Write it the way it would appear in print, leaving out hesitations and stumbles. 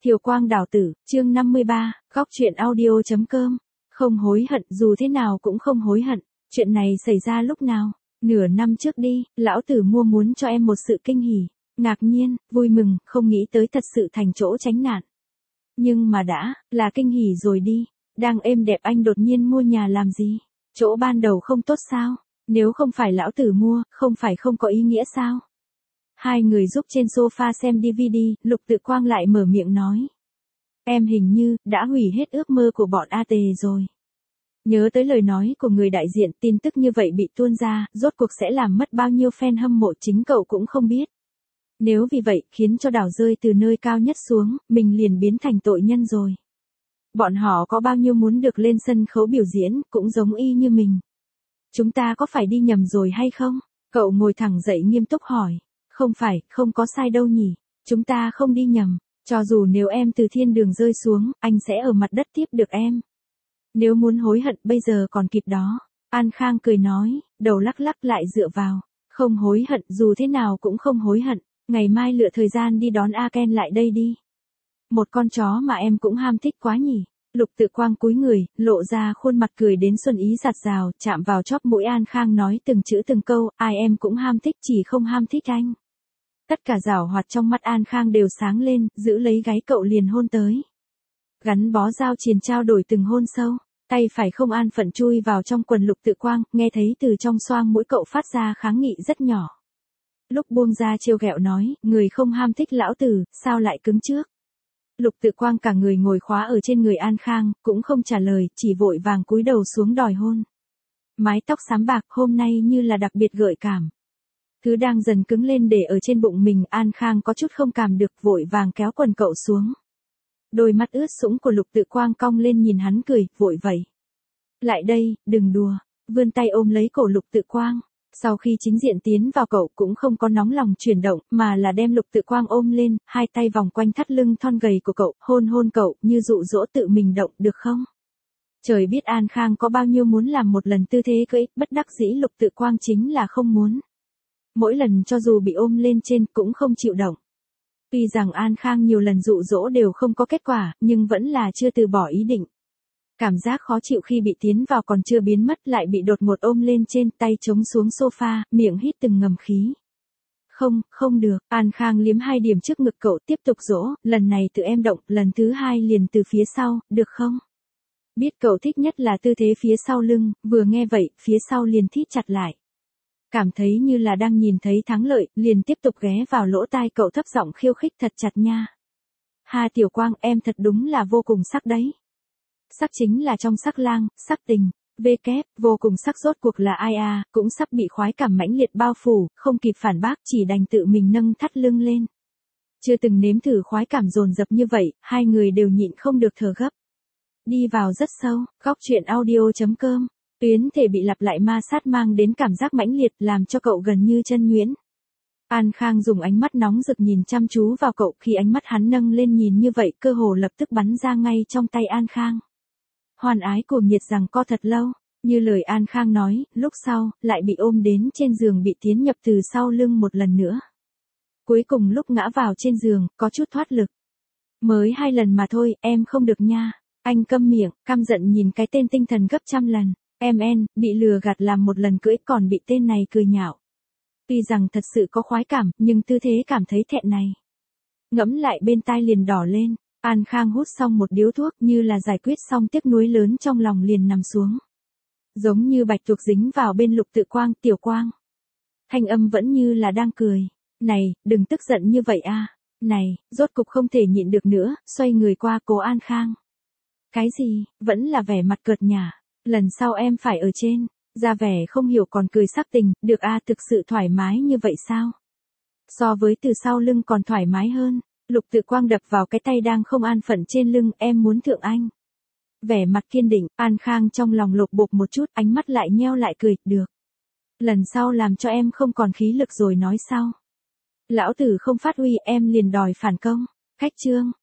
Thiều Quang Đào Tử, chương 53, góc chuyện audio.com. Không hối hận, dù thế nào cũng không hối hận. Chuyện này xảy ra lúc nào? Nửa năm trước đi, lão tử mua muốn cho em một sự kinh hỉ. Ngạc nhiên, vui mừng, không nghĩ tới thật sự thành chỗ tránh nạn. Nhưng mà đã, là kinh hỉ rồi đi. Đang êm đẹp anh đột nhiên mua nhà làm gì? Chỗ ban đầu không tốt sao? Nếu không phải lão tử mua, không phải không có ý nghĩa sao? Hai người giúp trên sofa xem DVD, Lục Tự Quang lại mở miệng nói. Em hình như, đã hủy hết ước mơ của bọn AT rồi. Nhớ tới lời nói của người đại diện, tin tức như vậy bị tuôn ra, rốt cuộc sẽ làm mất bao nhiêu fan hâm mộ chính cậu cũng không biết. Nếu vì vậy, khiến cho đảo rơi từ nơi cao nhất xuống, mình liền biến thành tội nhân rồi. Bọn họ có bao nhiêu muốn được lên sân khấu biểu diễn, cũng giống y như mình. Chúng ta có phải đi nhầm rồi hay không? Cậu ngồi thẳng dậy nghiêm túc hỏi. Không phải, không có sai đâu nhỉ. Chúng ta không đi nhầm. Cho dù nếu em từ thiên đường rơi xuống, anh sẽ ở mặt đất tiếp được em. Nếu muốn hối hận bây giờ còn kịp đó. An Khang cười nói, đầu lắc lắc lại dựa vào. Không hối hận, dù thế nào cũng không hối hận. Ngày mai lựa thời gian đi đón A Ken lại đây đi. Một con chó mà em cũng ham thích quá nhỉ. Lục Tự Quang cúi người, lộ ra khuôn mặt cười đến xuân ý giạt rào, chạm vào chóp mũi An Khang nói từng chữ từng câu, ai em cũng ham thích chỉ không ham thích anh. Tất cả giảo hoạt trong mắt An Khang đều sáng lên, giữ lấy gáy cậu liền hôn tới. Gắn bó giao triền trao đổi từng hôn sâu, tay phải không an phận chui vào trong quần Lục Tự Quang, nghe thấy từ trong xoang mũi cậu phát ra kháng nghị rất nhỏ. Lúc buông ra trêu ghẹo nói, người không ham thích lão tử, sao lại cứng trước. Lục Tự Quang cả người ngồi khóa ở trên người An Khang, cũng không trả lời, chỉ vội vàng cúi đầu xuống đòi hôn. Mái tóc xám bạc hôm nay như là đặc biệt gợi cảm. Thứ đang dần cứng lên để ở trên bụng mình, An Khang có chút không cảm được, vội vàng kéo quần cậu xuống. Đôi mắt ướt sũng của Lục Tự Quang cong lên nhìn hắn cười, vội vậy. Lại đây, đừng đùa, vươn tay ôm lấy cổ Lục Tự Quang. Sau khi chính diện tiến vào cậu cũng không có nóng lòng chuyển động, mà là đem Lục Tự Quang ôm lên, hai tay vòng quanh thắt lưng thon gầy của cậu, hôn hôn cậu, như dụ dỗ tự mình động, được không? Trời biết An Khang có bao nhiêu muốn làm một lần tư thế cưỡi, bất đắc dĩ Lục Tự Quang chính là không muốn. Mỗi lần cho dù bị ôm lên trên cũng không chịu động. Tuy rằng An Khang nhiều lần dụ dỗ đều không có kết quả, nhưng vẫn là chưa từ bỏ ý định. Cảm giác khó chịu khi bị tiến vào còn chưa biến mất, lại bị đột ngột ôm lên trên, tay chống xuống sofa, miệng hít từng ngầm khí. Không, không được, An Khang liếm hai điểm trước ngực cậu, tiếp tục dỗ, lần này tự em động, lần thứ hai liền từ phía sau, được không? Biết cậu thích nhất là tư thế phía sau lưng, vừa nghe vậy, phía sau liền thít chặt lại. Cảm thấy như là đang nhìn thấy thắng lợi, liền tiếp tục ghé vào lỗ tai cậu thấp giọng khiêu khích, thật chặt nha. Ha Tiểu Quang, em thật đúng là vô cùng sắc đấy. Sắc chính là trong sắc lang, sắc tình, vô cùng sắc rốt cuộc là ai à, cũng sắp bị khoái cảm mãnh liệt bao phủ, không kịp phản bác, chỉ đành tự mình nâng thắt lưng lên. Chưa từng nếm thử khoái cảm dồn dập như vậy, hai người đều nhịn không được thở gấp. Đi vào rất sâu, góc chuyện audio.com. Tuyến thể bị lặp lại ma sát mang đến cảm giác mãnh liệt, làm cho cậu gần như chân nhuyễn. An Khang dùng ánh mắt nóng rực nhìn chăm chú vào cậu, khi ánh mắt hắn nâng lên nhìn như vậy, cơ hồ lập tức bắn ra ngay trong tay An Khang. Hoan ái cuồng nhiệt rằng co thật lâu, như lời An Khang nói, lúc sau, lại bị ôm đến trên giường, bị tiến nhập từ sau lưng một lần nữa. Cuối cùng lúc ngã vào trên giường, có chút thoát lực. Mới 2 lần mà thôi, em không được nha. Anh câm miệng, căm giận nhìn cái tên tinh thần gấp trăm lần. Em bị lừa gạt làm một lần cưỡi còn bị tên này cười nhạo. Tuy rằng thật sự có khoái cảm, nhưng tư thế cảm thấy thẹn này. Ngẫm lại bên tai liền đỏ lên. An Khang hút xong một điếu thuốc, như là giải quyết xong tiếc nuối lớn trong lòng liền nằm xuống. Giống như bạch tuộc dính vào bên Lục Tự Quang, Tiểu Quang. Thanh âm vẫn như là đang cười. Này, đừng tức giận như vậy a. Này, rốt cục không thể nhịn được nữa, xoay người qua cố An Khang. Cái gì, vẫn là vẻ mặt cợt nhả. Lần sau em phải ở trên. Ra vẻ không hiểu còn cười sắc tình, được a, thực sự thoải mái như vậy sao? So với từ sau lưng còn thoải mái hơn. Lục Tự Quang đập vào cái tay đang không an phận trên lưng, em muốn thượng anh. Vẻ mặt kiên định, An Khang trong lòng lục bục một chút, ánh mắt lại nheo lại cười, được. Lần sau làm cho em không còn khí lực rồi nói sau. Lão tử không phát huy, em liền đòi phản công. Khách trương,